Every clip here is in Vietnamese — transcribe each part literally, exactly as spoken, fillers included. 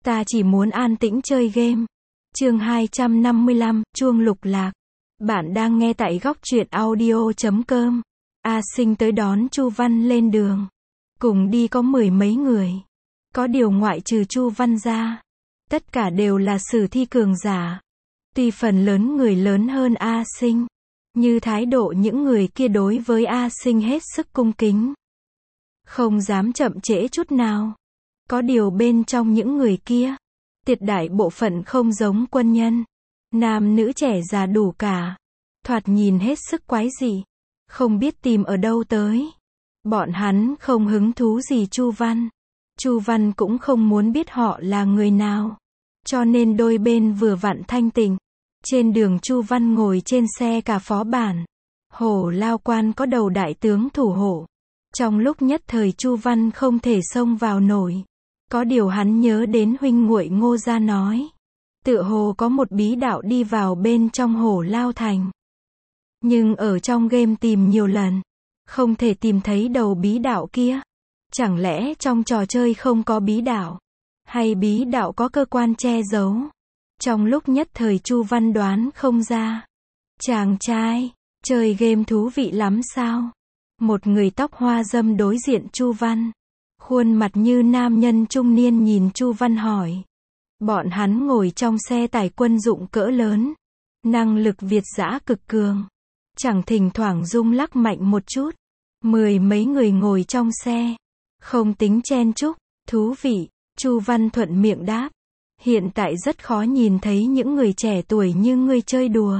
Ta chỉ muốn an tĩnh chơi game. Chương hai trăm năm mươi lăm, chuông lục lạc. Bạn đang nghe tại góc truyện audio chấm com. A Sinh tới đón Chu Văn lên đường. Cùng đi có mười mấy người. Có điều ngoại trừ Chu Văn ra, tất cả đều là sử thi cường giả. Tuy phần lớn người lớn hơn A Sinh, như thái độ những người kia đối với A Sinh hết sức cung kính, không dám chậm trễ chút nào. Có điều bên trong những người kia, tuyệt đại bộ phận không giống quân nhân. Nam nữ trẻ già đủ cả. Thoạt nhìn hết sức quái dị. Không biết tìm ở đâu tới. Bọn hắn không hứng thú gì Chu Văn. Chu Văn cũng không muốn biết họ là người nào. Cho nên đôi bên vừa vặn thanh tịnh. Trên đường Chu Văn ngồi trên xe cả phó bản. Hổ Lao Quan có đầu đại tướng thủ hộ. Trong lúc nhất thời Chu Văn không thể xông vào nổi. Có điều hắn nhớ đến huynh muội Ngô Gia nói, tựa hồ có một bí đạo đi vào bên trong Hổ Lao Thành. Nhưng ở trong game tìm nhiều lần, không thể tìm thấy đầu bí đạo kia. Chẳng lẽ trong trò chơi không có bí đạo? Hay bí đạo có cơ quan che giấu? Trong lúc nhất thời Chu Văn đoán không ra. Chàng trai, chơi game thú vị lắm sao? Một người tóc hoa râm đối diện Chu Văn. Khuôn mặt như nam nhân trung niên nhìn Chu Văn hỏi. Bọn hắn ngồi trong xe tải quân dụng cỡ lớn. Năng lực việt dã cực cường. Chẳng thỉnh thoảng rung lắc mạnh một chút. Mười mấy người ngồi trong xe. Không tính chen chúc, thú vị. Chu Văn thuận miệng đáp. Hiện tại rất khó nhìn thấy những người trẻ tuổi như ngươi chơi đùa.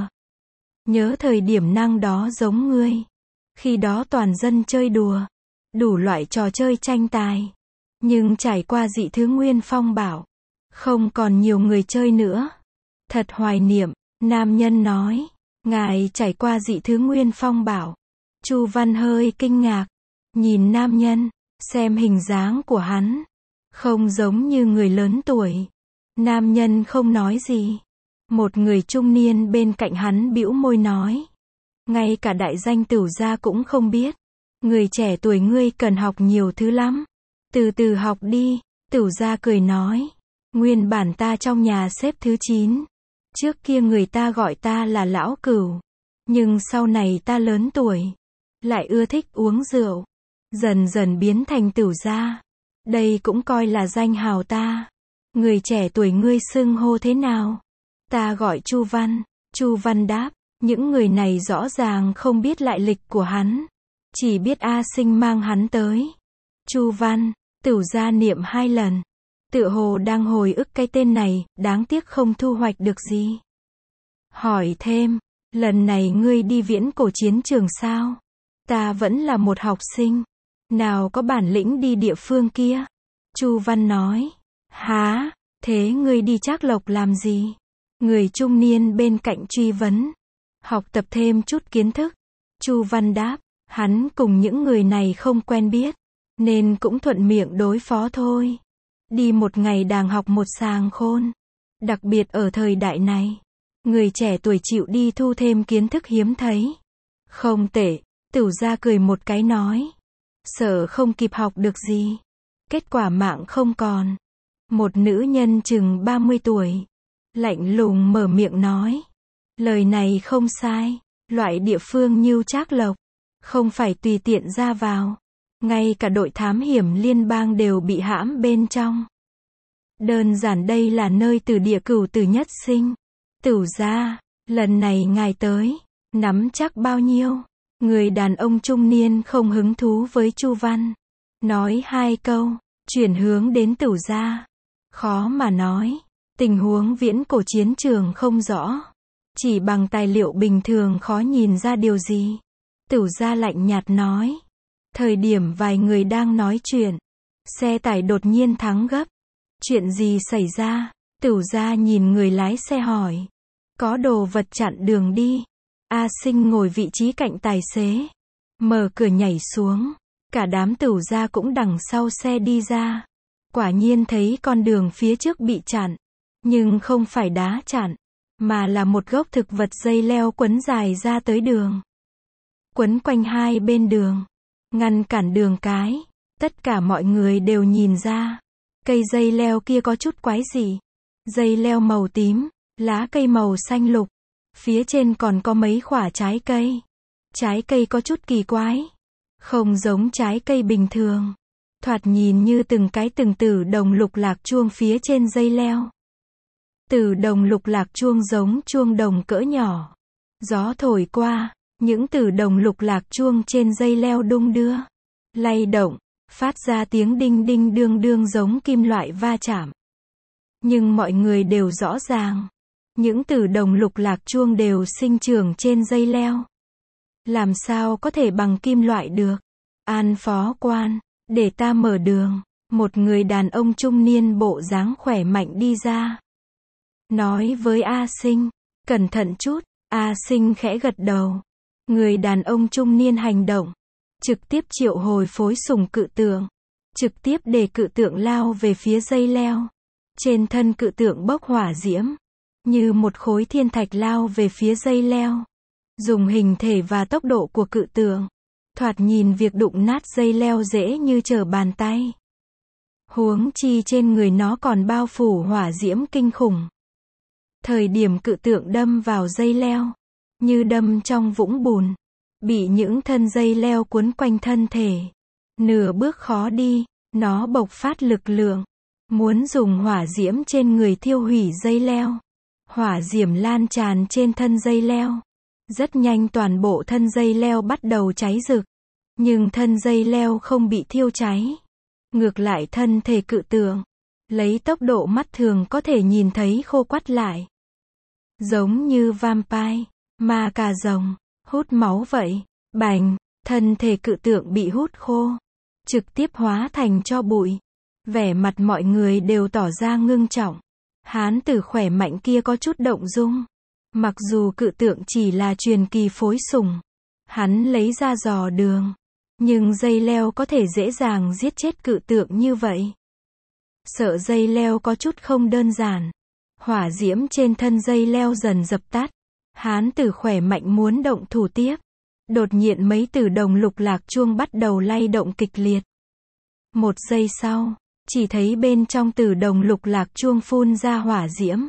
Nhớ thời điểm năng đó giống ngươi. Khi đó toàn dân chơi đùa. Đủ loại trò chơi tranh tài. Nhưng trải qua dị thứ Nguyên Phong bảo, không còn nhiều người chơi nữa. Thật hoài niệm, nam nhân nói. Ngài trải qua dị thứ Nguyên Phong bảo. Chu Văn hơi kinh ngạc. Nhìn nam nhân, xem hình dáng của hắn. Không giống như người lớn tuổi. Nam nhân không nói gì. Một người trung niên bên cạnh hắn bĩu môi nói. Ngay cả đại danh Tửu gia cũng không biết. Người trẻ tuổi ngươi cần học nhiều thứ lắm. Từ từ học đi. Tửu gia cười nói. Nguyên bản ta trong nhà xếp thứ chín. Trước kia người ta gọi ta là lão cửu. Nhưng sau này ta lớn tuổi. Lại ưa thích uống rượu. Dần dần biến thành Tửu gia. Đây cũng coi là danh hào ta. Người trẻ tuổi ngươi xưng hô thế nào? Ta gọi Chu Văn. Chu Văn đáp. Những người này rõ ràng không biết lại lịch của hắn. Chỉ biết A Sinh mang hắn tới. Chu Văn, Tửu gia niệm hai lần. Tựa hồ đang hồi ức cái tên này, đáng tiếc không thu hoạch được gì. Hỏi thêm, lần này ngươi đi viễn cổ chiến trường sao? Ta vẫn là một học sinh. Nào có bản lĩnh đi địa phương kia? Chu Văn nói. Há, thế ngươi đi Trác Lộc làm gì? Người trung niên bên cạnh truy vấn. Học tập thêm chút kiến thức. Chu Văn đáp. Hắn cùng những người này không quen biết, nên cũng thuận miệng đối phó thôi. Đi một ngày đàng học một sàng khôn. Đặc biệt ở thời đại này, người trẻ tuổi chịu đi thu thêm kiến thức hiếm thấy. Không tệ, Tửu gia cười một cái nói. Sợ không kịp học được gì. Kết quả mạng không còn. Một nữ nhân chừng ba mươi tuổi, lạnh lùng mở miệng nói. Lời này không sai. Loại địa phương như Trác Lộc, không phải tùy tiện ra vào. Ngay cả đội thám hiểm liên bang đều bị hãm bên trong. Đơn giản đây là nơi từ địa cửu tử nhất sinh. Tửu gia, lần này ngài tới, nắm chắc bao nhiêu? Người đàn ông trung niên không hứng thú với Chu Văn. Nói hai câu, chuyển hướng đến Tửu gia. Khó mà nói, tình huống viễn cổ chiến trường không rõ. Chỉ bằng tài liệu bình thường khó nhìn ra điều gì. Tửu gia lạnh nhạt nói. Thời điểm vài người đang nói chuyện, xe tải đột nhiên thắng gấp. Chuyện gì xảy ra? Tửu gia nhìn người lái xe hỏi. Có đồ vật chặn đường đi. A Sinh ngồi vị trí cạnh tài xế, mở cửa nhảy xuống. Cả đám Tửu gia cũng đằng sau xe đi ra. Quả nhiên thấy con đường phía trước bị chặn. Nhưng không phải đá chặn, mà là một gốc thực vật dây leo quấn dài ra tới đường. Quấn quanh hai bên đường, ngăn cản đường cái. Tất cả mọi người đều nhìn ra, Cây dây leo kia có chút quái dị. Dây leo màu tím, lá cây màu xanh lục. Phía trên còn có mấy quả trái cây. Trái cây có chút kỳ quái. Không giống trái cây bình thường. Thoạt nhìn như từng cái từng tử đồng lục lạc chuông phía trên dây leo. Tử đồng lục lạc chuông giống chuông đồng cỡ nhỏ. Gió thổi qua, những tử đồng lục lạc chuông trên dây leo đung đưa, lay động, phát ra tiếng đinh đinh đương đương giống kim loại va chạm. Nhưng mọi người đều rõ ràng, những tử đồng lục lạc chuông đều sinh trưởng trên dây leo. Làm sao có thể bằng kim loại được? An phó quan, để ta mở đường. Một người đàn ông trung niên bộ dáng khỏe mạnh đi ra. Nói với A Sinh, cẩn thận chút. A Sinh khẽ gật đầu. Người đàn ông trung niên hành động. Trực tiếp triệu hồi phối sùng cự tượng. Trực tiếp để cự tượng lao về phía dây leo. Trên thân cự tượng bốc hỏa diễm. Như một khối thiên thạch lao về phía dây leo. Dùng hình thể và tốc độ của cự tượng. Thoạt nhìn việc đụng nát dây leo dễ như trở bàn tay. Huống chi trên người nó còn bao phủ hỏa diễm kinh khủng. Thời điểm cự tượng đâm vào dây leo, như đâm trong vũng bùn, bị những thân dây leo cuốn quanh thân thể. Nửa bước khó đi, nó bộc phát lực lượng, muốn dùng hỏa diễm trên người thiêu hủy dây leo. Hỏa diễm lan tràn trên thân dây leo. Rất nhanh toàn bộ thân dây leo bắt đầu cháy rực. Nhưng thân dây leo không bị thiêu cháy. Ngược lại thân thể cự tượng, lấy tốc độ mắt thường có thể nhìn thấy khô quắt lại. Giống như vampire, ma cà rồng, hút máu vậy. Bành, thân thể cự tượng bị hút khô. Trực tiếp hóa thành tro bụi. Vẻ mặt mọi người đều tỏ ra ngưng trọng. Hán tử khỏe mạnh kia có chút động dung. Mặc dù cự tượng chỉ là truyền kỳ phối sùng. Hắn lấy ra dò đường. Nhưng dây leo có thể dễ dàng giết chết cự tượng như vậy. Sợ dây leo có chút không đơn giản. Hỏa diễm trên thân dây leo dần dập tắt. Hán tử khỏe mạnh muốn động thủ tiếp. Đột nhiên mấy tử đồng lục lạc chuông bắt đầu lay động kịch liệt. Một giây sau, chỉ thấy bên trong tử đồng lục lạc chuông phun ra hỏa diễm.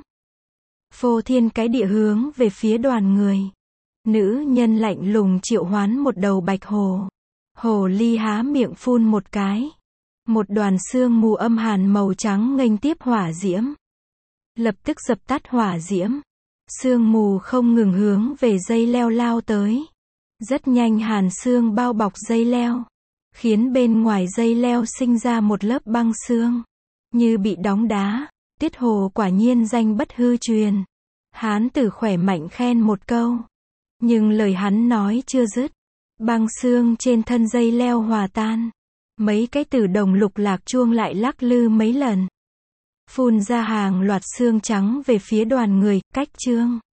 Phô thiên cái địa hướng về phía đoàn người. Nữ nhân lạnh lùng triệu hoán một đầu bạch hồ. Hồ ly há miệng phun một cái. Một đoàn sương mù âm hàn màu trắng nghênh tiếp hỏa diễm. Lập tức dập tắt hỏa diễm. Sương mù không ngừng hướng về dây leo lao tới. Rất nhanh hàn sương bao bọc dây leo. Khiến bên ngoài dây leo sinh ra một lớp băng sương. Như bị đóng đá. Tiết hồ quả nhiên danh bất hư truyền. Hán tử khỏe mạnh khen một câu. Nhưng lời hắn nói chưa dứt. Băng sương trên thân dây leo hòa tan. Mấy cái tử đồng lục lạc chuông lại lắc lư mấy lần. Phun ra hàng loạt xương trắng về phía đoàn người, cách chương.